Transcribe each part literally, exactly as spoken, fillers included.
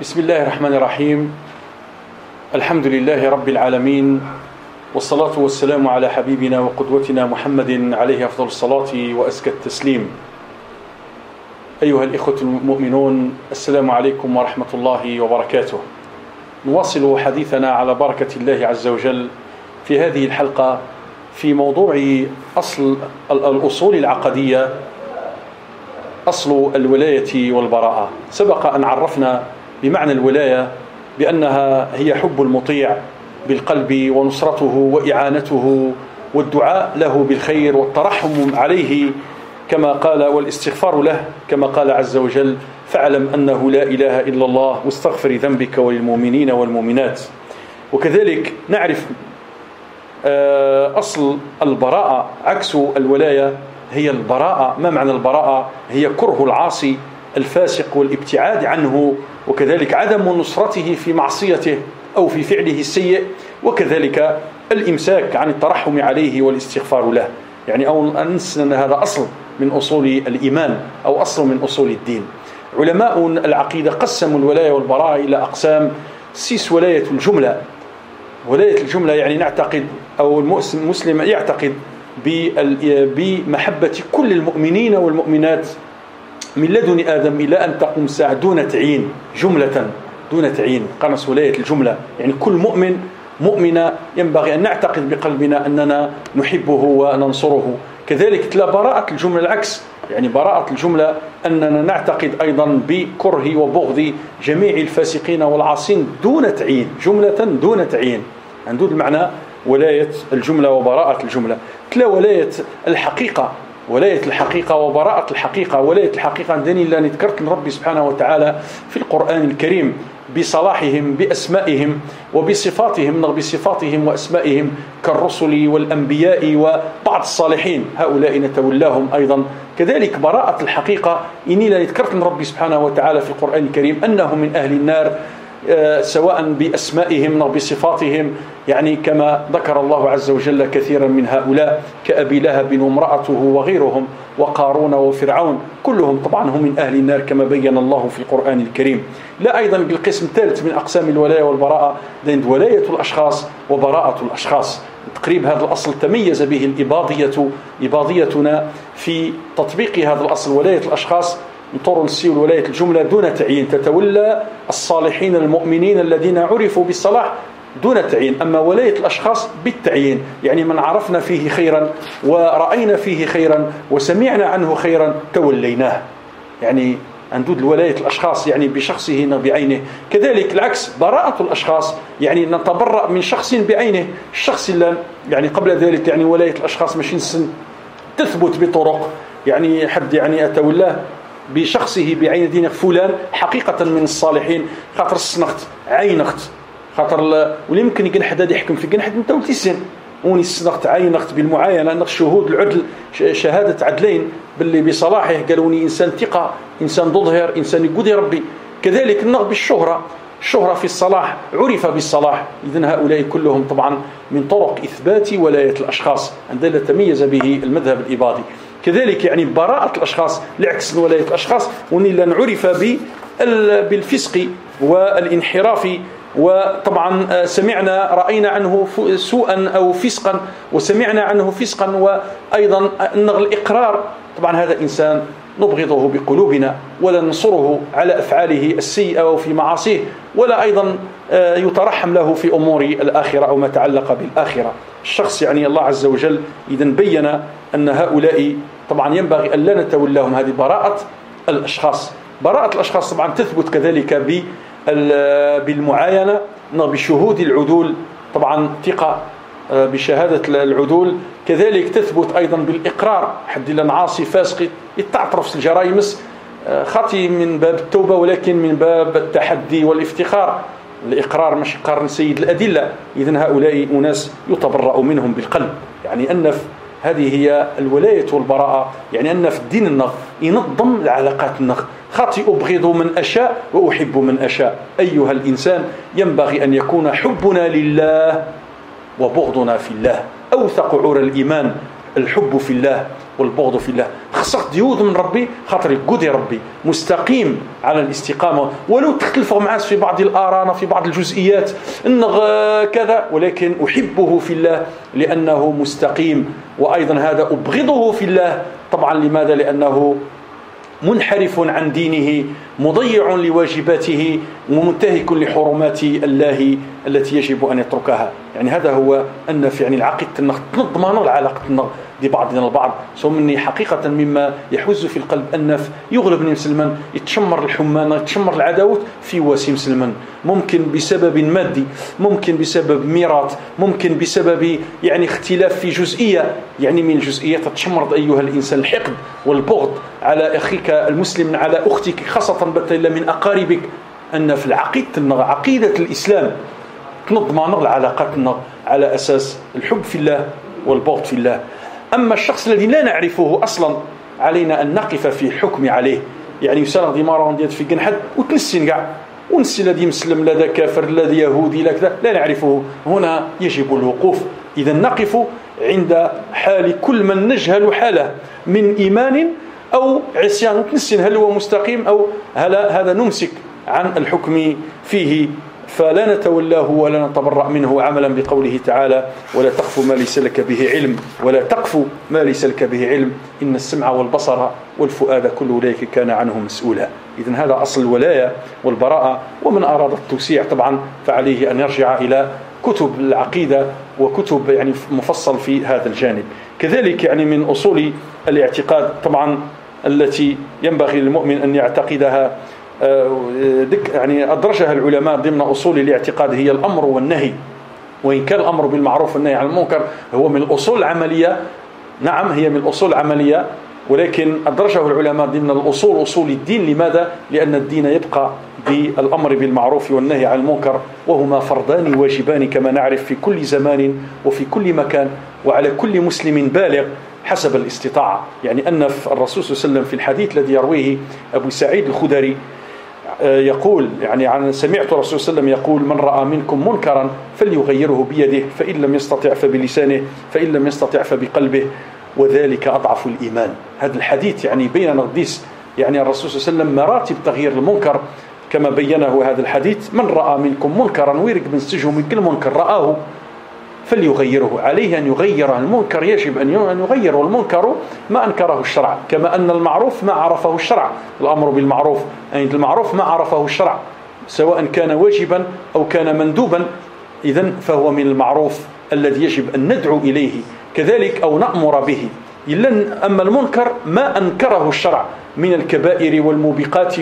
بسم الله الرحمن الرحيم. الحمد لله رب العالمين، والصلاة والسلام على حبيبنا وقدوتنا محمد عليه أفضل الصلاة وأزكى التسليم. أيها الإخوة المؤمنون، السلام عليكم ورحمة الله وبركاته. نواصل حديثنا على بركة الله عز وجل في هذه الحلقة في موضوع أصل الأصول العقدية، أصل الولاية والبراءة. سبق أن عرفنا بمعنى الولاية بأنها هي حب المطيع بالقلب ونصرته وإعانته والدعاء له بالخير والترحم عليه كما قال والاستغفار له كما قال عز وجل: فاعلم أنه لا إله إلا الله واستغفر ذنبك وللمؤمنين والمؤمنات. وكذلك نعرف أصل البراءة عكس الولاية هي البراءة. ما معنى البراءة؟ هي كره العاصي الفاسق والابتعاد عنه، وكذلك عدم نصرته في معصيته أو في فعله السيء، وكذلك الإمساك عن الترحم عليه والاستغفار له. يعني أو أنس أن هذا أصل من أصول الإيمان أو أصل من أصول الدين. علماء العقيدة قسموا الولاية والبراءة إلى أقسام. سيس ولاية الجملة. ولاية الجملة يعني نعتقد أو المسلم يعتقد بمحبة كل المؤمنين والمؤمنات من لدن آدم إلى أن تقوم الساعة دون تعيين، جملة دون تعيين. قنص ولاية الجملة يعني كل مؤمن مؤمنة ينبغي أن نعتقد بقلبنا أننا نحبه وننصره. كذلك تلا براءة الجملة العكس، يعني براءة الجملة أننا نعتقد أيضا بكره وبغض جميع الفاسقين والعاصين دون تعيين، جملة دون تعيين. عندود المعنى ولاية الجملة وبراءة الجملة. تلا ولاية الحقيقة، ولاية الحقيقة وبراءة الحقيقة. ولاية الحقيقة عندني إلا نذكرت من ربي سبحانه وتعالى في القرآن الكريم بصلاحهم بأسمائهم وبصفاتهم بصفاتهم وأسمائهم كالرسل والأنبياء وبعض الصالحين، هؤلاء نتولاهم أيضا. كذلك براءة الحقيقة إني لا نذكرت من ربي سبحانه وتعالى في القرآن الكريم أنهم من أهل النار، سواء بأسمائهم أو بصفاتهم، يعني كما ذكر الله عز وجل كثيرا من هؤلاء كأبي لهب وامرأته وغيرهم وقارون وفرعون، كلهم طبعا هم من أهل النار كما بين الله في القرآن الكريم. لا أيضا بالقسم الثالث من أقسام الولاية والبراءة لأن ولاية الأشخاص وبراءة الأشخاص. تقريب هذا الأصل تميز به الإباضية، إباضيتنا في تطبيق هذا الأصل ولاية الأشخاص نطور نسيو ولاية الجملة دون تعيين، تتولى الصالحين المؤمنين الذين عرفوا بالصلاح دون تعيين. أما ولاية الأشخاص بالتعيين، يعني من عرفنا فيه خيرا ورأينا فيه خيرا وسمعنا عنه خيرا توليناه. يعني عندود الولاية الأشخاص يعني بشخصه بعينه. كذلك العكس براءة الأشخاص يعني نتبرأ من شخص بعينه، الشخص اللي يعني قبل ذلك يعني ولاية الأشخاص ماشي نسن تثبت بطرق يعني حد يعني أتولاه بشخصه بعين دين فلان حقيقة من الصالحين، خاطر السنخت عينخت خاطر واللي يمكن يكون حدا يحكم في جنحت انت ولتسن وني السنخت عينخت بالمعاينة أن شهود العدل شهادة عدلين باللي بصلاحه قالوني إنسان ثقة، إنسان ظهر، إنسان يقودي ربي. كذلك النغ بالشهرة، الشهرة في الصلاح عرف بالصلاح. إذن هؤلاء كلهم طبعا من طرق إثبات ولاية الأشخاص عندما تميز به المذهب الإباضي. كذلك يعني براءة الأشخاص لعكس ولاية الأشخاص ونلا نعرف بالفسق والانحراف. وطبعا سمعنا رأينا عنه سوءا أو فسقا وسمعنا عنه فسقا. وأيضا الإقرار، طبعا هذا إنسان نبغضه بقلوبنا ولا ننصره على أفعاله السيئة وفي معاصيه، ولا أيضا يترحم له في أمور الآخرة أو ما تعلق بالآخرة. الشخص يعني الله عز وجل إذا بين أن هؤلاء طبعا ينبغي أن لا نتولاهم. هذه براءة الأشخاص. براءة الأشخاص طبعا تثبت كذلك بالمعاينة بشهود العدول، طبعا ثقة بشهادة العدول. كذلك تثبت أيضا بالإقرار، حد لنا عاصي فاسق يتعترف الجرائمس خطي من باب التوبة ولكن من باب التحدي والافتخار. الإقرار مش قرن سيد الأدلة. إذن هؤلاء أناس يتبرأ منهم بالقلب. يعني أن في هذه هي الولاية والبراءة، يعني أن في الدين النغ ينظم العلاقات النغ. خاطي أبغض من أشاء وأحب من أشاء. أيها الإنسان ينبغي أن يكون حبنا لله وبغضنا في الله. أوثق عور الإيمان الحب في الله والبغض في الله. خصك ديود من ربي خاطر يقود ربي مستقيم على الاستقامة، ولو تختلفوا معاه في بعض الآراء في بعض الجزئيات إنه كذا، ولكن أحبه في الله لأنه مستقيم، وأيضا هذا أبغضه في الله. طبعا لماذا؟ لأنه منحرف عن دينه، مضيع لواجباته، ومنتهك لحرمات الله التي يجب أن يتركها. يعني هذا هو النف، يعني العقيدة تنظم العلاقة دي بعضنا البعض. سو مني حقيقة مما يحوز في القلب النف يغلبني مسلما، يتشمر الحمان، يتشمر العداوة في واسي مسلما، ممكن بسبب مادي، ممكن بسبب ميراث، ممكن بسبب يعني اختلاف في جزئية، يعني من الجزئيات تتشمر أيها الإنسان الحقد والبغض على أخيك المسلم، على أختك، خاصة بتلا من أقاربك. أن في العقيدة عقيدة الإسلام تنظم العلاقات على أساس الحب في الله والبغض في الله. أما الشخص الذي لا نعرفه أصلا علينا أن نقف في الحكم عليه، يعني يسال دي مرة ديت في جنحد وتنسين كاع ونسي الذي مسلم لا ذا كافر لا ذا يهودي لا كذا، لا نعرفه، هنا يجب الوقوف. إذا نقف عند حال كل من نجهل حاله من إيمان أو عصيان، وتنسين هل هو مستقيم أو هل هذا نمسك عن الحكم فيه، فلا نتولاه ولا نتبرأ منه، عملا بقوله تعالى: ولا تقف ما ليس لك به علم ولا تقف ما ليس لك به علم إن السمع والبصر والفؤاد كل أولئك كان عنه مسؤولا. إذن هذا أصل الولاية والبراءة. ومن أراد التوسيع طبعا فعليه أن يرجع إلى كتب العقيدة وكتب يعني مفصل في هذا الجانب. كذلك يعني من أصول الاعتقاد طبعا التي ينبغي للمؤمن أن يعتقدها، يعني أدرجها العلماء ضمن أصول الاعتقاد، هي الأمر والنهي. وإن كان الأمر بالمعروف والنهي عن المنكر هو من الأصول العملية، نعم هي من الأصول العملية، ولكن أدرجه العلماء ضمن الأصول أصول الدين. لماذا؟ لأن الدين يبقى بالأمر بالمعروف والنهي عن المنكر، وهما فرضان واجبان كما نعرف في كل زمان وفي كل مكان، وعلى كل مسلم بالغ حسب الاستطاعة. يعني أن الرسول صلى الله عليه وسلم في الحديث الذي يرويه أبو سعيد الخدري يقول، يعني عن سمعت الرسول صلى الله عليه وسلم يقول: من رأى منكم منكرا فليغيره بيده، فإن لم يستطع فبلسانه، فإن لم يستطع فبقلبه، وذلك أضعف الإيمان. هذا الحديث يعني بين نقديس يعني الرسول صلى الله عليه وسلم مراتب تغيير المنكر كما بينه هذا الحديث: من رأى منكم منكرا، ويرك من سجه من كل منكر رآه فليغيره، عليه أن يغير المنكر، يجب أن يغير المنكر ما أنكره الشرع، كما أن المعروف ما عرفه الشرع. الأمر بالمعروف أي المعروف ما عرفه الشرع، سواء كان واجبا أو كان مندوبا، إذن فهو من المعروف الذي يجب أن ندعو إليه كذلك أو نأمر به. إلا أما المنكر ما أنكره الشرع من الكبائر والموبقات،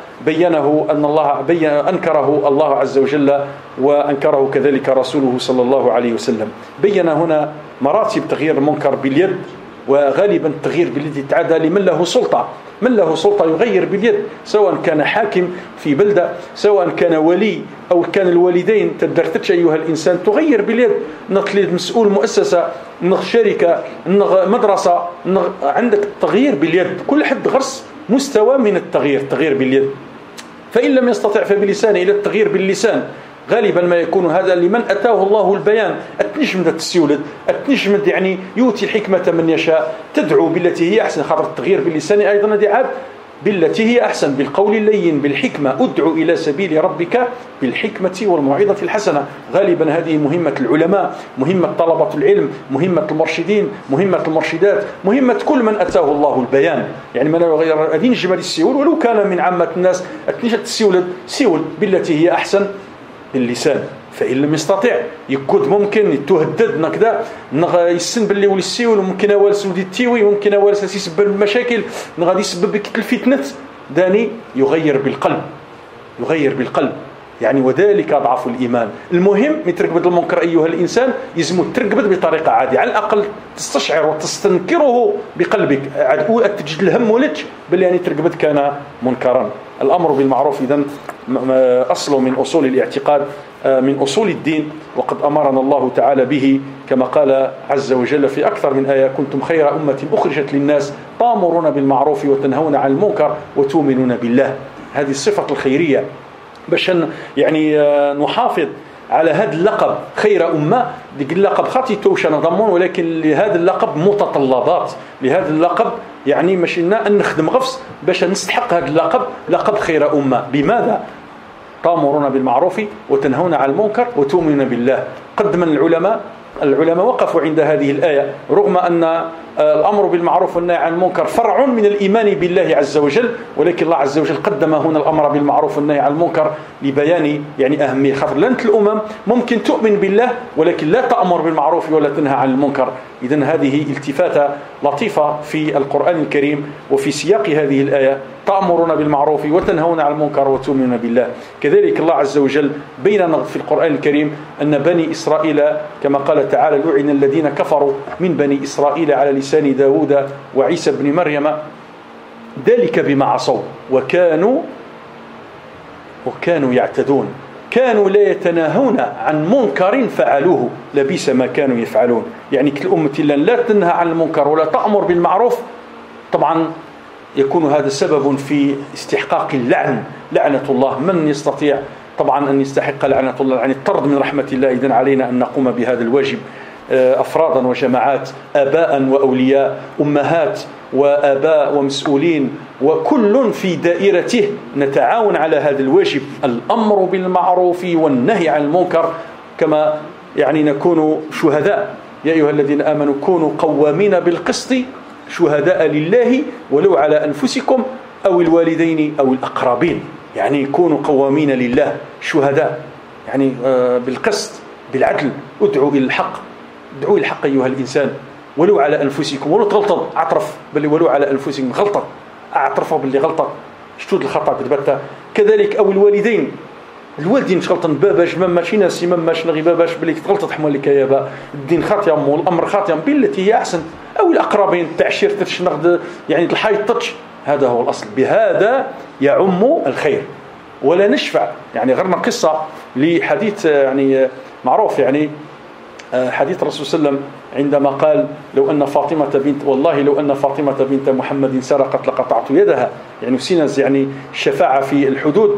وبينه أن الله بين أنكره الله عز وجل، وأنكره كذلك رسوله صلى الله عليه وسلم. بين هنا مراتب تغيير المنكر باليد، وغالبا التغيير باليد يتعدى لمن له سلطة، من له سلطة يغير باليد، سواء كان حاكم في بلدة، سواء كان ولي أو كان الوالدين. تدرتش أيها الإنسان تغير باليد، نقليد مسؤول مؤسسة، نغ شركة، نغ مدرسة، نغ عندك التغيير باليد، كل حد غرس مستوى من التغيير، التغيير باليد. فإن لم يستطع فبلسانه، إلى التغيير باللسان. غالبا ما يكون هذا لمن أتاه الله البيان، التنجمد التسيولد، التنجمد يعني يؤتي الحكمة من يشاء، تدعو بالتي هي أحسن. خاطر التغيير باللسان أيضا دعاب بالتي هي أحسن، بالقول اللين، بالحكمة. أدعو إلى سبيل ربك بالحكمة والموعظة الحسنة. غالبا هذه مهمة العلماء، مهمة طلبة العلم، مهمة المرشدين، مهمة المرشدات، مهمة كل من أتاه الله البيان. يعني من يغير أدين جمال السيول ولو كان من عامة الناس، التنجمد السيولد سيول بالتي هي أحسن باللسان. فإن لم يستطع يكود ممكن يتهدد نكذا نغ يسن باللي ولي السيول، ممكن أوالس ودي التيوي، ممكن أوالس يسبب المشاكل، نغادي يسبب بك الفتنة. داني يغير بالقلب، يغير بالقلب يعني، وذلك أضعف الإيمان. المهم يترقبد المنكر أيها الإنسان، يزمو ترقبد بطريقة عادية، على الأقل تستشعر وتستنكره بقلبك، عاد تجد الهم ولج بل يعني ترقبد كان منكرا. الأمر بالمعروف إذن أصل من أصول الاعتقاد، من أصول الدين، وقد أمرنا الله تعالى به كما قال عز وجل في أكثر من آية: كنتم خير أمة أخرجت للناس تأمرون بالمعروف وتنهون عن المنكر وتؤمنون بالله. هذه الصفة الخيرية باش يعني نحافظ على هذا اللقب خير أمة. ديك اللقب خاطي توش نضمون، ولكن لهذا اللقب متطلبات، لهذا اللقب يعني ماشي لنا أن نخدم غفص باش نستحق هذا اللقب، لقب خير أمة. بماذا؟ تأمرون بالمعروف وتنهون عن المنكر وتؤمنون بالله. قد من العلماء العلماء وقفوا عند هذه الآية، رغم أن الأمر بالمعروف والنهي عن المنكر فرع من الإيمان بالله عز وجل، ولكن الله عز وجل قدم هنا الأمر بالمعروف والنهي عن المنكر لبيان يعني أهمية. خاطر لنت الأمم ممكن تؤمن بالله ولكن لا تأمر بالمعروف ولا تنهى عن المنكر. إذن هذه التفاتة لطيفة في القرآن الكريم وفي سياق هذه الآية، تأمرون بالمعروف وتنهون عن المنكر وتؤمنون بالله. كذلك الله عز وجل بين في القرآن الكريم أن بني إسرائيل كما قال تعالى: لعن الذين كفروا من بني إسرائيل على لسان داود وعيسى بن مريم ذلك بما عصوا وكانوا وكانوا يعتدون كانوا لا يتناهون عن منكر فعلوه لبئس ما كانوا يفعلون. يعني كل أمة لا تنهى عن المنكر ولا تأمر بالمعروف، طبعا يكون هذا سبب في استحقاق اللعن، لعنة الله. من يستطيع طبعا أن يستحق لعنة الله، يعني الطرد من رحمة الله. إذن علينا أن نقوم بهذا الواجب أفرادا وجماعات، آباء وأولياء، أمهات وآباء ومسؤولين، وكل في دائرته نتعاون على هذا الواجب، الأمر بالمعروف والنهي عن المنكر، كما يعني نكون شهداء. يا أيها الذين آمنوا كونوا قوامين بالقسط شهداء لله ولو على أنفسكم أو الوالدين أو الأقربين. يعني كونوا قوامين لله شهداء، يعني بالقسط بالعدل. ادعوا إلى الحق، ادعوا إلى الحق أيها الإنسان ولو على أنفسكم، ولو تغلطوا اعترف باللي ولو على أنفسكم غلطة، اعترفوا باللي غلطة، شتود الخطأ كتبتها. كذلك أو الوالدين، الوالدين شغلطن باباش ما ماشي ناسي ما ماش نغي باباش بلي غلطت حمل لك يا با، الدين خاطي مو الأمر خاطي بالتي هي أحسن. أو الأقربين تعشير تشنغد يعني الحيط تتش، هذا هو الأصل. بهذا يعم الخير ولا نشفع. يعني غيرنا قصة لحديث يعني معروف، يعني حديث الرسول صلى الله عليه وسلم عندما قال: لو أن فاطمة بنت والله لو أن فاطمة بنت محمد سرقت لقطعت يدها. يعني سينز يعني الشفاعة في الحدود،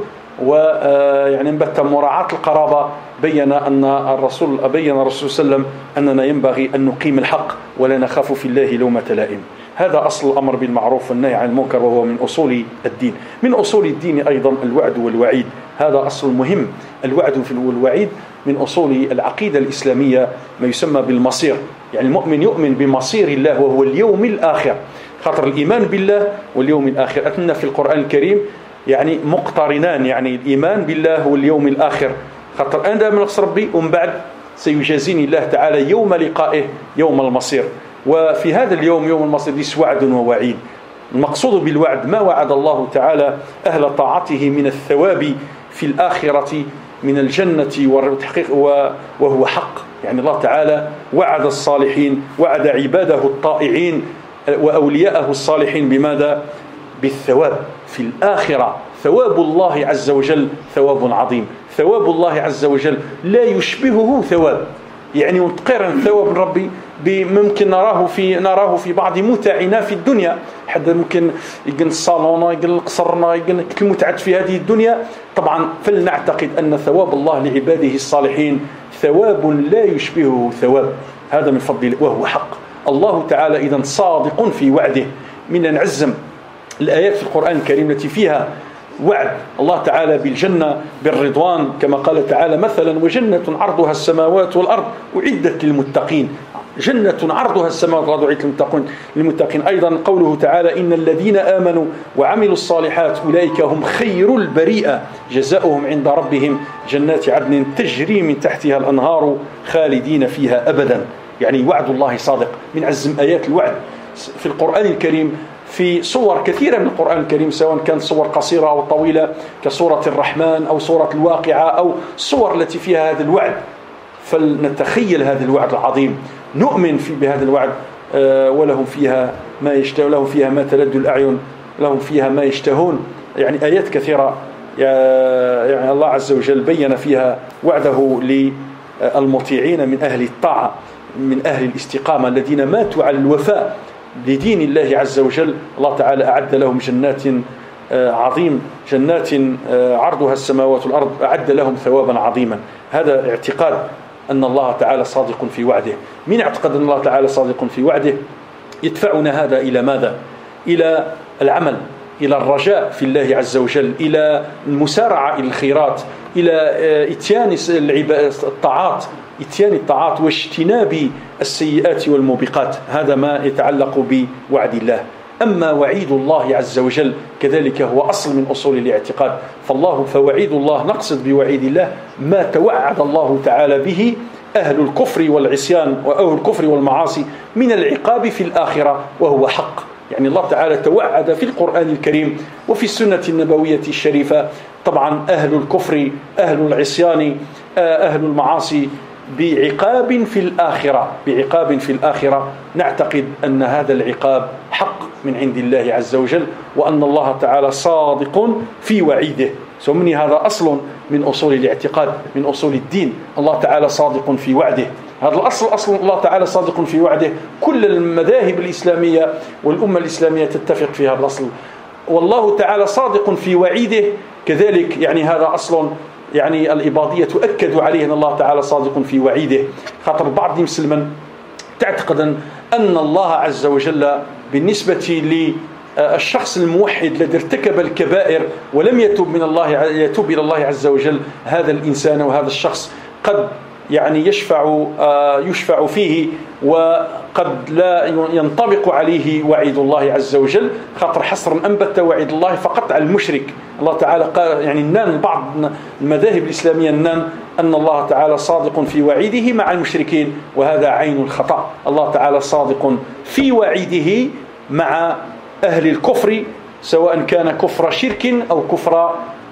ويعني نبت مراعاة القرابة. بين أن الرسول بين الرسول صلى الله عليه وسلم أننا ينبغي أن نقيم الحق ولا نخاف في الله لومة لائم. هذا أصل الأمر بالمعروف والنهي عن المنكر، وهو من أصول الدين. من أصول الدين أيضا الوعد والوعيد، هذا أصل مهم. الوعد والوعيد من أصول العقيدة الإسلامية، ما يسمى بالمصير. يعني المؤمن يؤمن بمصير الله وهو اليوم الآخر. خاطر الإيمان بالله واليوم الآخر أتنا في القرآن الكريم يعني مقترنان، يعني الإيمان بالله واليوم الآخر. خاطر أنا من نقص ربي ومن بعد سيجازيني الله تعالى يوم لقائه يوم المصير. وفي هذا اليوم يوم المصير ليس وعد ووعيد. المقصود بالوعد ما وعد الله تعالى أهل طاعته من الثواب في الآخرة من الجنة والتحقيق، وهو حق. يعني الله تعالى وعد الصالحين، وعد عباده الطائعين وأولياءه الصالحين بماذا؟ بالثواب في الآخرة. ثواب الله عز وجل ثواب عظيم، ثواب الله عز وجل لا يشبهه ثواب. يعني نتقارن ثواب ربي ممكن نراه في نراه في بعض متاعنا في الدنيا. حد ممكن يقن الصالون يقن القصرنا يقن المتعة في هذه الدنيا. طبعا فلنعتقد أن ثواب الله لعباده الصالحين ثواب لا يشبهه ثواب، هذا من فضله وهو حق. الله تعالى إذن صادق في وعده. من نعزم الآيات في القرآن الكريم التي فيها وعد الله تعالى بالجنة بالرضوان، كما قال تعالى مثلا: وجنة عرضها السماوات والأرض أعدت للمتقين. جنة عرضها السماوات والأرض أعدت للمتقين للمتقين. أيضا قوله تعالى: إن الذين آمنوا وعملوا الصالحات أولئك هم خير البريئة جزاؤهم عند ربهم جنات عدن تجري من تحتها الأنهار خالدين فيها أبدا. يعني وعد الله صادق. من عزم آيات الوعد في القرآن الكريم في صور كثيرة من القرآن الكريم، سواء كانت صور قصيرة أو طويلة كسورة الرحمن أو سورة الواقعة أو الصور التي فيها هذا الوعد. فلنتخيل هذا الوعد العظيم، نؤمن في بهذا الوعد. ولهم فيها ما يشتهون، لهم فيها ما تلذ الأعين، لهم فيها ما يشتهون. يعني آيات كثيرة يعني الله عز وجل بين فيها وعده للمطيعين من أهل الطاعة، من أهل الاستقامة الذين ماتوا على الوفاء لدين الله عز وجل. الله تعالى أعد لهم جنات عظيم، جنات عرضها السماوات والأرض أعد لهم ثوابا عظيما. هذا اعتقاد أن الله تعالى صادق في وعده. من اعتقد أن الله تعالى صادق في وعده يدفعنا هذا إلى ماذا؟ إلى العمل، إلى الرجاء في الله عز وجل، إلى المسارعة إلى الخيرات، إلى إتيان الطاعات إتيان الطاعات واجتناب السيئات والموبقات. هذا ما يتعلق بوعد الله. أما وعيد الله عز وجل كذلك هو أصل من أصول الاعتقاد. فالله فوعيد الله، نقصد بوعيد الله ما توعد الله تعالى به أهل الكفر والعصيان وأهل الكفر والمعاصي من العقاب في الآخرة، وهو حق. يعني الله تعالى توعد في القرآن الكريم وفي السنة النبوية الشريفة طبعا أهل الكفر، أهل العصيان، أهل المعاصي بعقاب في الآخرة، بعقاب في الآخرة. نعتقد أن هذا العقاب حق من عند الله عز وجل، وأن الله تعالى صادق في وعيده. سمني هذا أصل من أصول الاعتقاد، من أصول الدين. الله تعالى صادق في وعده. هذا الأصل أصل الله تعالى صادق في وعده. كل المذاهب الإسلامية والأمة الإسلامية تتفق في هذا الأصل. والله تعالى صادق في وعيده كذلك. يعني هذا أصل يعني الإباضية تؤكد عليه أن الله تعالى صادق في وعيده. خاطر بعض المسلمين تعتقد أن الله عز وجل بالنسبة للشخص الموحد الذي ارتكب الكبائر ولم يتوب من الله يتوب إلى الله عز وجل، هذا الإنسان وهذا الشخص قد يعني يشفع يشفع فيه، وقد لا ينطبق عليه وعيد الله عز وجل. خاطر حصرا أنبت وعيد الله فقط على المشرك. الله تعالى قال يعني النان بعض المذاهب الإسلامية النان أن الله تعالى صادق في وعيده مع المشركين، وهذا عين الخطأ. الله تعالى صادق في وعيده مع أهل الكفر، سواء كان كفر شرك أو كفر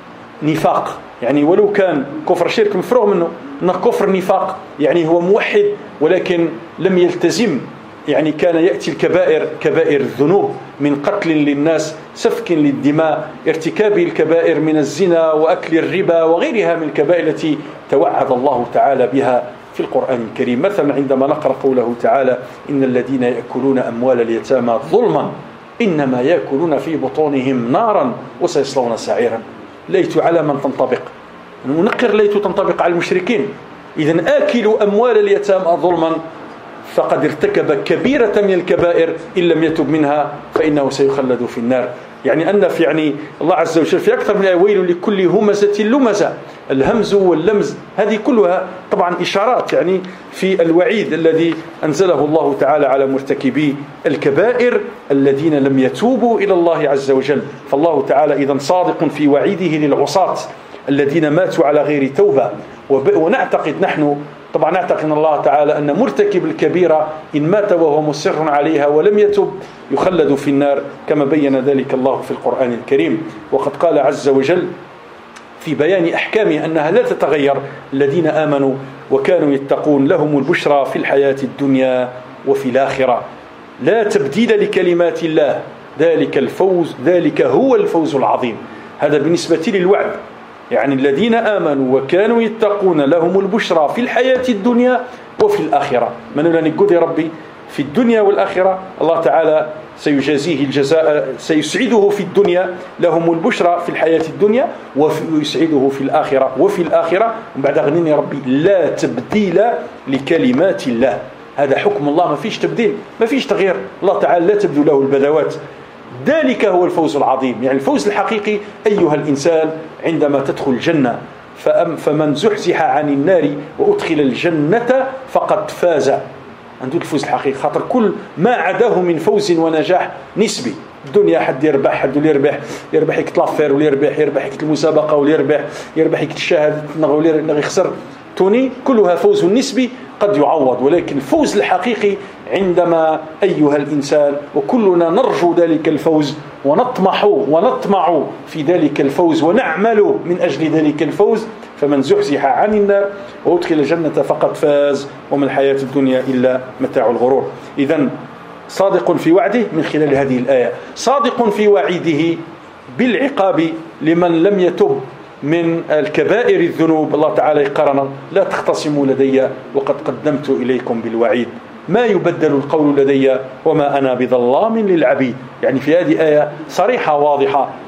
نفاق. يعني ولو كان كفر شرك مفروغ منه، أنه كفر نفاق يعني هو موحد ولكن لم يلتزم، يعني كان يأتي الكبائر، كبائر الذنوب من قتل للناس، سفك للدماء، ارتكاب الكبائر من الزنا وأكل الربا وغيرها من الكبائر التي توعد الله تعالى بها في القرآن الكريم. مثلا عندما نقرأ قوله تعالى: إن الذين يأكلون أموال اليتامى ظلما إنما يأكلون في بطونهم نارا وسيصلون سعيرا. ليت على من تنطبق، ونقر ليت تنطبق على المشركين. إذن آكلوا أموال اليتامى ظلما فقد ارتكب كبيرة من الكبائر، إن لم يتب منها فإنه سيخلد في النار. يعني أن في يعني الله عز وجل في أكثر من ويل لكل همزة لمزة، الهمز واللمز هذه كلها طبعا إشارات يعني في الوعيد الذي أنزله الله تعالى على مرتكبي الكبائر الذين لم يتوبوا إلى الله عز وجل. فالله تعالى إذن صادق في وعيده للعصاة الذين ماتوا على غير توبة. ونعتقد نحن طبعا نعتقد أن الله تعالى أن مرتكب الكبيرة إن مات وهو مصر عليها ولم يتب يخلد في النار، كما بين ذلك الله في القرآن الكريم. وقد قال عز وجل في بيان أحكامه أنها لا تتغير: الذين آمنوا وكانوا يتقون لهم البشرى في الحياة الدنيا وفي الآخرة لا تبديل لكلمات الله ذلك الفوز ذلك هو الفوز العظيم. هذا بالنسبة للوعد، يعني الذين آمنوا وكانوا يتقون لهم البشرى في الحياة الدنيا وفي الآخرة. من لا نقول يا ربي في الدنيا والآخرة الله تعالى سيجازيه الجزاء، سيسعده في الدنيا، لهم البشرى في الحياة الدنيا ويسعده في الآخرة وفي الآخرة. وبعد غنين يا ربي لا تبديل لكلمات الله. هذا حكم الله، ما فيش تبديل، ما فيش تغيير. الله تعالى لا تبدو له البذوات. ذلك هو الفوز العظيم. يعني الفوز الحقيقي أيها الإنسان عندما تدخل الجنة، فمن زحزح عن النار وأدخل الجنة فقد فاز. عنده الفوز الحقيقي. خاطر كل ما عداه من فوز ونجاح نسبي. الدنيا حد يربح، حد اللي يربح يربح يكتلافير واللي يربح يربح يكت المسابقة واللي يربح يربح يكت الشهادة واللي يخسر توني، كلها فوز نسبي قد يعوض. ولكن الفوز الحقيقي عندما أيها الإنسان، وكلنا نرجو ذلك الفوز ونطمح ونطمع في ذلك الفوز ونعمل من أجل ذلك الفوز، فمن زحزح عن النار وأدخل الجنة فقد فاز وما الحياة الدنيا إلا متاع الغرور. إذن صادق في وعده من خلال هذه الآية، صادق في وعيده بالعقاب لمن لم يتب من الكبائر الذنوب. الله تعالى يقرنا: لا تختصموا لدي وقد قدمت إليكم بالوعيد، ما يبدل القول لدي وما أنا بظلام للعبيد. يعني في هذه آية صريحة واضحة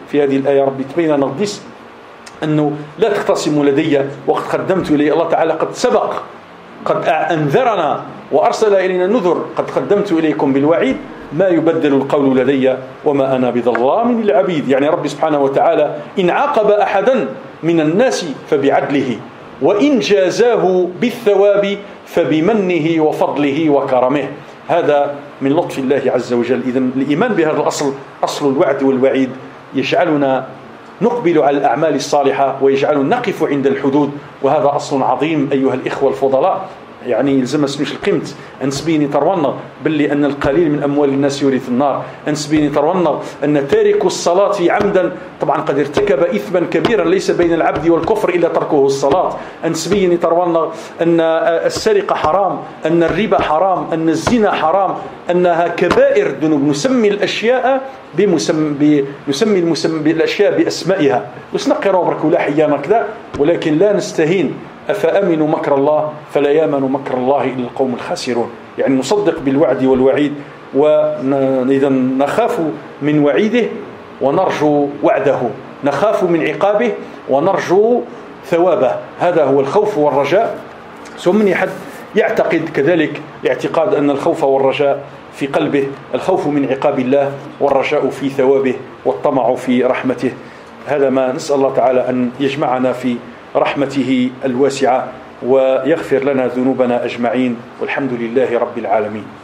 في هذه الآية ربي تبين لنا غديس أنه لا تختصموا لدي وقد قدمت إلي. الله تعالى قد سبق، قد أنذرنا وأرسل إلينا نذر، قد قدمت إليكم بالوعيد، ما يبدل القول لدي وما أنا بظلام للعبيد. يعني ربي سبحانه وتعالى إن عاقب أحدا من الناس فبعدله، وإن جازاه بالثواب فبمنه وفضله وكرمه. هذا من لطف الله عز وجل. إذن الإيمان بهذا الأصل، أصل الوعد والوعيد، يجعلنا نقبل على الأعمال الصالحة ويجعلنا نقف عند الحدود، وهذا أصل عظيم أيها الإخوة الفضلاء. يعني لزم سميش القيمت أنسبيني ترونا باللي أن القليل من أموال الناس يورث النار، أنسبيني ترونا أن تارك الصلاة عمدا طبعا قد ارتكب إثما كبيرا ليس بين العبد والكفر إلا تركه الصلاة، أنسبيني ترونا أن السرقة حرام، أن الربا حرام، أن الزنا حرام، أنها كبائر ذنوب. نسمي الأشياء بمسمى نسمي المسمى بالأشياء بأسمائها وسنقرأ برك ولا حيانا كذا، ولكن لا نستهين. أفأمنوا مكر الله فلا يامن مكر الله إلا القوم الخاسرون. يعني نصدق بالوعد والوعيد، وإذا نخاف من وعيده ونرجو وعده، نخاف من عقابه ونرجو ثوابه. هذا هو الخوف والرجاء. ثم حد يعتقد كذلك اعتقاد أن الخوف والرجاء في قلبه، الخوف من عقاب الله والرجاء في ثوابه والطمع في رحمته. هذا ما نسأل الله تعالى أن يجمعنا في رحمته الواسعة ويغفر لنا ذنوبنا أجمعين، والحمد لله رب العالمين.